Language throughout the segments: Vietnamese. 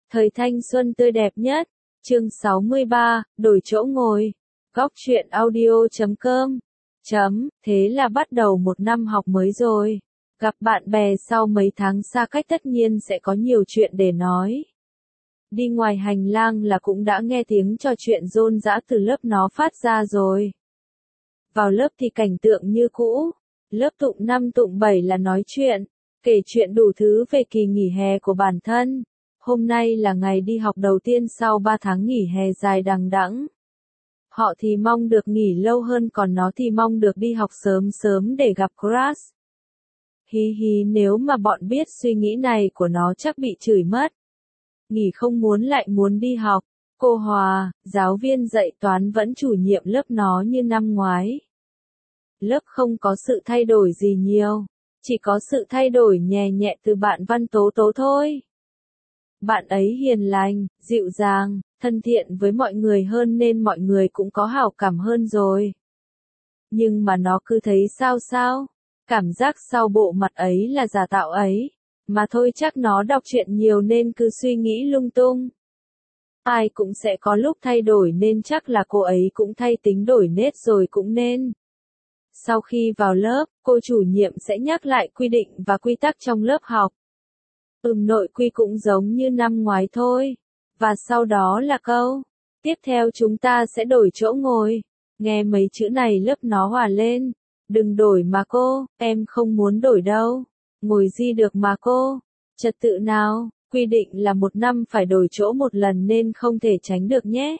Thời thanh xuân tươi đẹp nhất. Chương 63, đổi chỗ ngồi. Góc truyện audio.com. Thế là bắt đầu một năm học mới rồi. Gặp bạn bè sau mấy tháng xa cách tất nhiên sẽ có nhiều chuyện để nói. Đi ngoài hành lang là cũng đã nghe tiếng trò chuyện rôn rã từ lớp nó phát ra rồi. Vào lớp thì cảnh tượng như cũ. Lớp tụng 5 tụng 7 là nói chuyện, kể chuyện đủ thứ về kỳ nghỉ hè của bản thân. Hôm nay là ngày đi học đầu tiên sau 3 tháng nghỉ hè dài đằng đẵng. Họ thì mong được nghỉ lâu hơn, còn nó thì mong được đi học sớm sớm để gặp crush. Hí hí, nếu mà bọn biết suy nghĩ này của nó chắc bị chửi mất. Nghỉ không muốn lại muốn đi học. Cô Hòa, giáo viên dạy toán vẫn chủ nhiệm lớp nó như năm ngoái. Lớp không có sự thay đổi gì nhiều, chỉ có sự thay đổi nhẹ nhẹ từ bạn Văn Tố Tố thôi. Bạn ấy hiền lành, dịu dàng, thân thiện với mọi người hơn nên mọi người cũng có hảo cảm hơn rồi. Nhưng mà nó cứ thấy sao, cảm giác sau bộ mặt ấy là giả tạo ấy. Mà thôi, chắc nó đọc truyện nhiều nên cứ suy nghĩ lung tung. Ai cũng sẽ có lúc thay đổi nên chắc là cô ấy cũng thay tính đổi nết rồi cũng nên. Sau khi vào lớp, cô chủ nhiệm sẽ nhắc lại quy định và quy tắc trong lớp học. Nội quy cũng giống như năm ngoái thôi. Và sau đó là câu tiếp theo, chúng ta sẽ đổi chỗ ngồi. Nghe mấy chữ này lớp nó hòa lên. Đừng đổi mà cô, em không muốn đổi đâu. Ngồi gì được mà cô. Trật tự nào, quy định là một năm phải đổi chỗ một lần nên không thể tránh được nhé.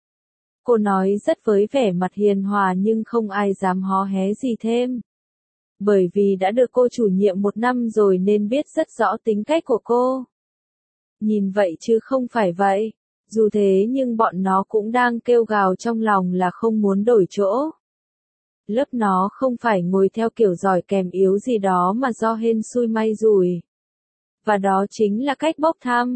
Cô nói rất với vẻ mặt hiền hòa nhưng không ai dám hó hé gì thêm. Bởi vì đã được cô chủ nhiệm một năm rồi nên biết rất rõ tính cách của cô. Nhìn vậy chứ không phải vậy. Dù thế nhưng bọn nó cũng đang kêu gào trong lòng là không muốn đổi chỗ. Lớp nó không phải ngồi theo kiểu giỏi kèm yếu gì đó mà do hên xui may rủi. Và đó chính là cách bốc thăm.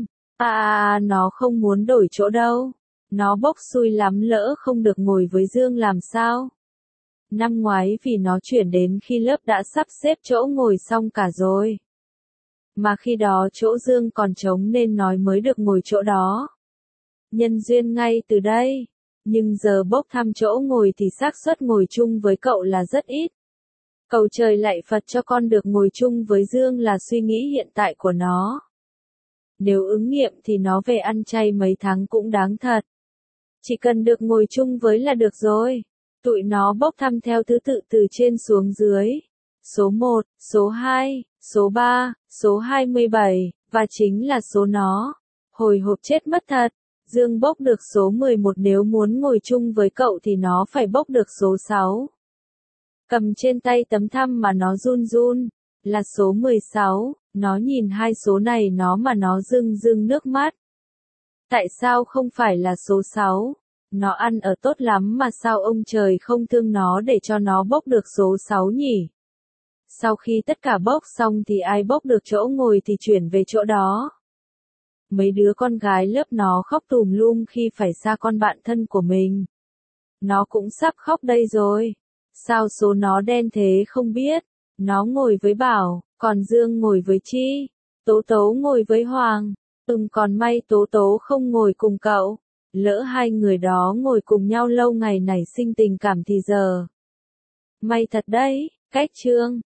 Nó không muốn đổi chỗ đâu. Nó bốc xui lắm, lỡ không được ngồi với Dương làm sao? Năm ngoái vì nó chuyển đến khi lớp đã sắp xếp chỗ ngồi xong cả rồi. Mà khi đó chỗ Dương còn trống nên nói mới được ngồi chỗ đó. Nhân duyên ngay từ đây. Nhưng giờ bốc thăm chỗ ngồi thì xác suất ngồi chung với cậu là rất ít. Cầu trời lạy Phật cho con được ngồi chung với Dương là suy nghĩ hiện tại của nó. Nếu ứng nghiệm thì nó về ăn chay mấy tháng cũng đáng thật. Chỉ cần được ngồi chung với là được rồi. Tụi nó bốc thăm theo thứ tự từ trên xuống dưới. Số 1, số 2, số 3, số 27, và chính là số nó. Hồi hộp chết mất thật. Dương bốc được số 11, nếu muốn ngồi chung với cậu thì nó phải bốc được số 6. Cầm trên tay tấm thăm mà nó run run, là số 16, nó nhìn hai số này nó rưng nước mắt. Tại sao không phải là số 6? Nó ăn ở tốt lắm mà sao ông trời không thương nó để cho nó bốc được số 6 nhỉ? Sau khi tất cả bốc xong thì ai bốc được chỗ ngồi thì chuyển về chỗ đó. Mấy đứa con gái lớp nó khóc tùm lum khi phải xa con bạn thân của mình. Nó cũng sắp khóc đây rồi. Sao số nó đen thế không biết. Nó ngồi với Bảo, còn Dương ngồi với Chi. Tố Tố ngồi với Hoàng. Còn may Tố Tố không ngồi cùng cậu. Lỡ hai người đó ngồi cùng nhau lâu ngày nảy sinh tình cảm thì giờ. May thật đấy, cách chương.